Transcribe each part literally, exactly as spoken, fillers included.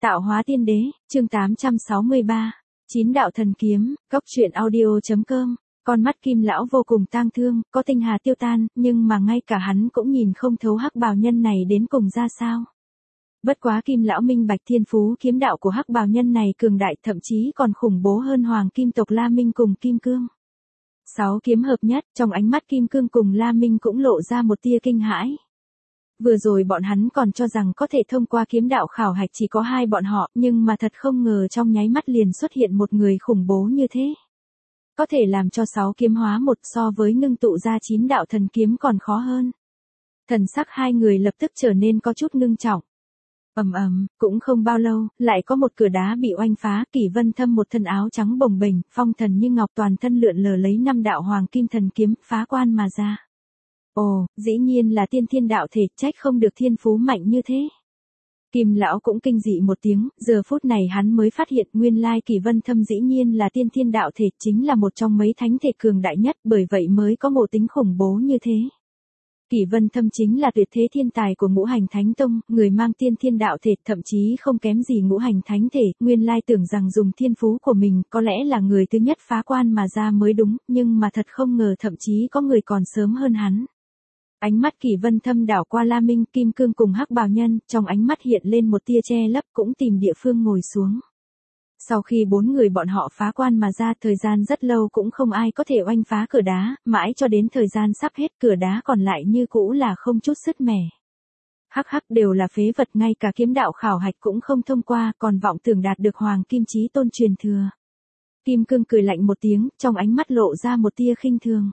Tạo hóa tiên đế, chương tám trăm sáu mươi ba. Chín đạo thần kiếm, cốc truyện audio.com. Con mắt Kim lão vô cùng tang thương, có tinh hà tiêu tan, nhưng mà ngay cả hắn cũng nhìn không thấu hắc bào nhân này đến cùng ra sao. Bất quá Kim lão minh bạch thiên phú kiếm đạo của hắc bào nhân này cường đại, thậm chí còn khủng bố hơn hoàng kim tộc La Minh cùng Kim Cương. Sáu kiếm hợp nhất, trong ánh mắt Kim Cương cùng La Minh cũng lộ ra một tia kinh hãi. Vừa rồi bọn hắn còn cho rằng có thể thông qua kiếm đạo khảo hạch chỉ có hai bọn họ, nhưng mà thật không ngờ trong nháy mắt liền xuất hiện một người khủng bố như thế. Có thể làm cho sáu kiếm hóa một, so với ngưng tụ ra chín đạo thần kiếm còn khó hơn. Thần sắc hai người lập tức trở nên có chút ngưng trọng. Ầm ầm, cũng không bao lâu, lại có một cửa đá bị oanh phá, Kỷ Vân Thâm một thân áo trắng bồng bềnh, phong thần như ngọc toàn thân lượn lờ lấy năm đạo hoàng kim thần kiếm, phá quan mà ra. Ồ, dĩ nhiên là tiên thiên đạo thể, trách không được thiên phú mạnh như thế. Kim lão cũng kinh dị một tiếng, giờ phút này hắn mới phát hiện nguyên lai Kỷ Vân Thâm dĩ nhiên là tiên thiên đạo thể, chính là một trong mấy thánh thể cường đại nhất, bởi vậy mới có ngộ tính khủng bố như thế. Kỷ Vân Thâm chính là tuyệt thế thiên tài của Ngũ Hành Thánh Tông, người mang tiên thiên đạo thể, thậm chí không kém gì Ngũ Hành Thánh thể, nguyên lai tưởng rằng dùng thiên phú của mình có lẽ là người thứ nhất phá quan mà ra mới đúng, nhưng mà thật không ngờ thậm chí có người còn sớm hơn hắn. Ánh mắt Kỷ Vân Thâm đảo qua La Minh, Kim Cương cùng hắc bào nhân, trong ánh mắt hiện lên một tia che lấp, cũng tìm địa phương ngồi xuống. Sau khi bốn người bọn họ phá quan mà ra, thời gian rất lâu cũng không ai có thể oanh phá cửa đá, mãi cho đến thời gian sắp hết, cửa đá còn lại như cũ là không chút sứt mẻ. Hắc hắc, đều là phế vật, ngay cả kiếm đạo khảo hạch cũng không thông qua, còn vọng tưởng đạt được hoàng kim chí tôn truyền thừa. Kim Cương cười lạnh một tiếng, trong ánh mắt lộ ra một tia khinh thường.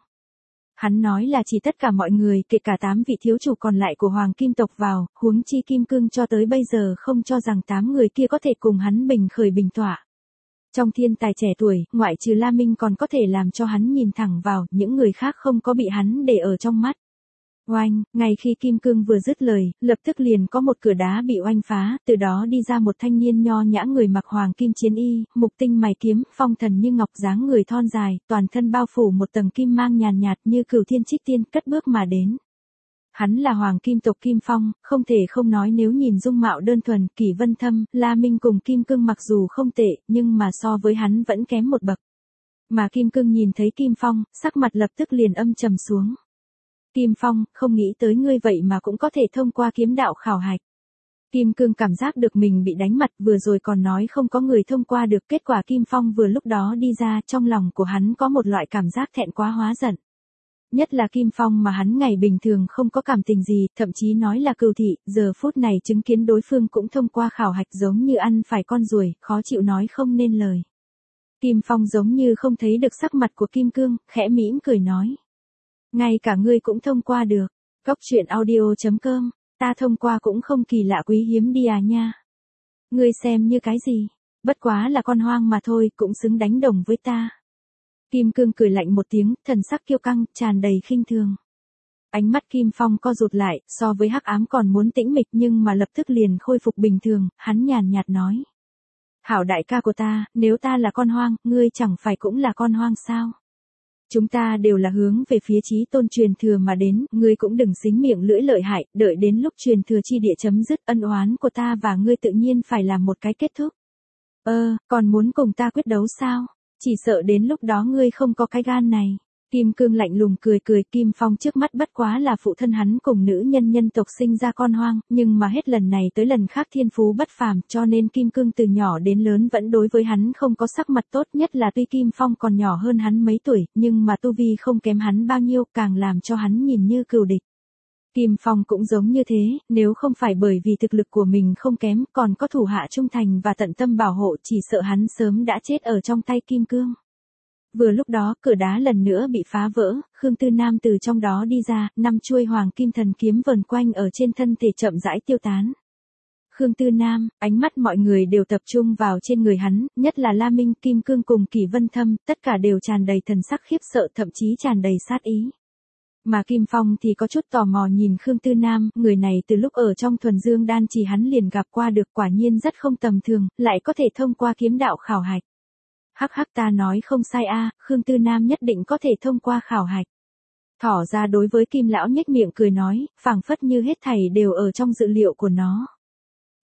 Hắn nói là chỉ tất cả mọi người, kể cả tám vị thiếu chủ còn lại của Hoàng Kim tộc vào, huống chi Kim Cương cho tới bây giờ không cho rằng tám người kia có thể cùng hắn bình khởi bình tọa. Trong thiên tài trẻ tuổi, ngoại trừ La Minh còn có thể làm cho hắn nhìn thẳng vào, những người khác không có bị hắn để ở trong mắt. Oanh, ngay khi Kim Cương vừa dứt lời, lập tức liền có một cửa đá bị oanh phá, từ đó đi ra một thanh niên nho nhã người mặc hoàng kim chiến y, mục tinh mày kiếm, phong thần như ngọc, dáng người thon dài, toàn thân bao phủ một tầng kim mang nhàn nhạt như cửu thiên trích tiên, cất bước mà đến. Hắn là hoàng kim tộc Kim Phong, không thể không nói nếu nhìn dung mạo đơn thuần, Kỷ Vân Thâm, La Minh cùng Kim Cương mặc dù không tệ, nhưng mà so với hắn vẫn kém một bậc. Mà Kim Cương nhìn thấy Kim Phong, sắc mặt lập tức liền âm trầm xuống. Kim Phong, không nghĩ tới ngươi vậy mà cũng có thể thông qua kiếm đạo khảo hạch. Kim Cương cảm giác được mình bị đánh mặt, vừa rồi còn nói không có người thông qua được, kết quả Kim Phong vừa lúc đó đi ra, trong lòng của hắn có một loại cảm giác thẹn quá hóa giận. Nhất là Kim Phong mà hắn ngày bình thường không có cảm tình gì, thậm chí nói là cừu thị, giờ phút này chứng kiến đối phương cũng thông qua khảo hạch giống như ăn phải con ruồi, khó chịu nói không nên lời. Kim Phong giống như không thấy được sắc mặt của Kim Cương, khẽ mỉm cười nói. Ngay cả ngươi cũng thông qua được. Cốc truyện audio.com. Ta thông qua cũng không kỳ lạ quý hiếm đi à nha. Ngươi xem như cái gì? Bất quá là con hoang mà thôi, cũng xứng đánh đồng với ta. Kim Cương cười lạnh một tiếng, thần sắc kiêu căng, tràn đầy khinh thường. Ánh mắt Kim Phong co rụt lại, so với hắc ám còn muốn tĩnh mịch nhưng mà lập tức liền khôi phục bình thường, hắn nhàn nhạt nói. Hảo đại ca của ta, nếu ta là con hoang, ngươi chẳng phải cũng là con hoang sao? Chúng ta đều là hướng về phía chí tôn truyền thừa mà đến, ngươi cũng đừng xính miệng lưỡi lợi hại, đợi đến lúc truyền thừa chi địa chấm dứt, ân oán của ta và ngươi tự nhiên phải làm một cái kết thúc. Ơ, còn muốn cùng ta quyết đấu sao? Chỉ sợ đến lúc đó ngươi không có cái gan này. Kim Cương lạnh lùng cười cười, Kim Phong trước mắt bất quá là phụ thân hắn cùng nữ nhân nhân tộc sinh ra con hoang, nhưng mà hết lần này tới lần khác thiên phú bất phàm, cho nên Kim Cương từ nhỏ đến lớn vẫn đối với hắn không có sắc mặt tốt, nhất là tuy Kim Phong còn nhỏ hơn hắn mấy tuổi, nhưng mà tu vi không kém hắn bao nhiêu, càng làm cho hắn nhìn như cừu địch. Kim Phong cũng giống như thế, nếu không phải bởi vì thực lực của mình không kém, còn có thủ hạ trung thành và tận tâm bảo hộ, chỉ sợ hắn sớm đã chết ở trong tay Kim Cương. Vừa lúc đó, cửa đá lần nữa bị phá vỡ, Khương Tư Nam từ trong đó đi ra, năm chuôi hoàng kim thần kiếm vờn quanh ở trên thân thể chậm rãi tiêu tán. Khương Tư Nam, ánh mắt mọi người đều tập trung vào trên người hắn, nhất là La Minh, Kim Cương cùng Kỷ Vân Thâm, tất cả đều tràn đầy thần sắc khiếp sợ, thậm chí tràn đầy sát ý. Mà Kim Phong thì có chút tò mò nhìn Khương Tư Nam, người này từ lúc ở trong thuần dương đan chỉ hắn liền gặp qua được, quả nhiên rất không tầm thường, lại có thể thông qua kiếm đạo khảo hạch. Hắc hắc, ta nói không sai a, Khương Tư Nam nhất định có thể thông qua khảo hạch. Thỏ ra đối với Kim lão nhếch miệng cười nói, phảng phất như hết thảy đều ở trong dự liệu của nó.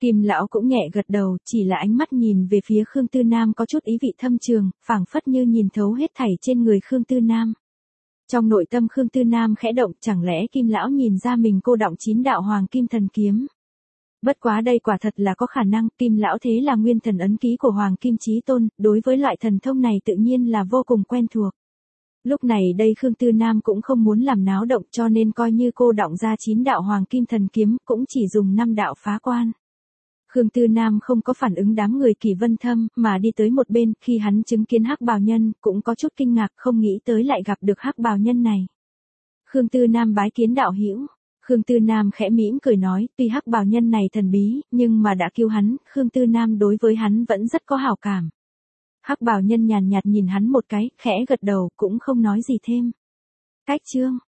Kim lão cũng nhẹ gật đầu, chỉ là ánh mắt nhìn về phía Khương Tư Nam có chút ý vị thâm trường, phảng phất như nhìn thấu hết thảy trên người Khương Tư Nam. Trong nội tâm Khương Tư Nam khẽ động, chẳng lẽ Kim lão nhìn ra mình cô đọng chín đạo hoàng kim thần kiếm. Bất quá đây quả thật là có khả năng, Kim lão thế là nguyên thần ấn ký của Hoàng Kim Chí Tôn, đối với loại thần thông này tự nhiên là vô cùng quen thuộc. Lúc này đây Khương Tư Nam cũng không muốn làm náo động, cho nên coi như cô đọng ra chín đạo Hoàng Kim thần kiếm, cũng chỉ dùng năm đạo phá quan. Khương Tư Nam không có phản ứng đám người Kỳ Vân Thâm, mà đi tới một bên, khi hắn chứng kiến Hắc Bào Nhân, cũng có chút kinh ngạc, không nghĩ tới lại gặp được Hắc Bào Nhân này. Khương Tư Nam bái kiến đạo hữu. Khương Tư Nam khẽ mỉm cười nói, tuy Hắc Bào Nhân này thần bí, nhưng mà đã cứu hắn, Khương Tư Nam đối với hắn vẫn rất có hảo cảm. Hắc Bào Nhân nhàn nhạt nhìn hắn một cái, khẽ gật đầu, cũng không nói gì thêm. Cách chương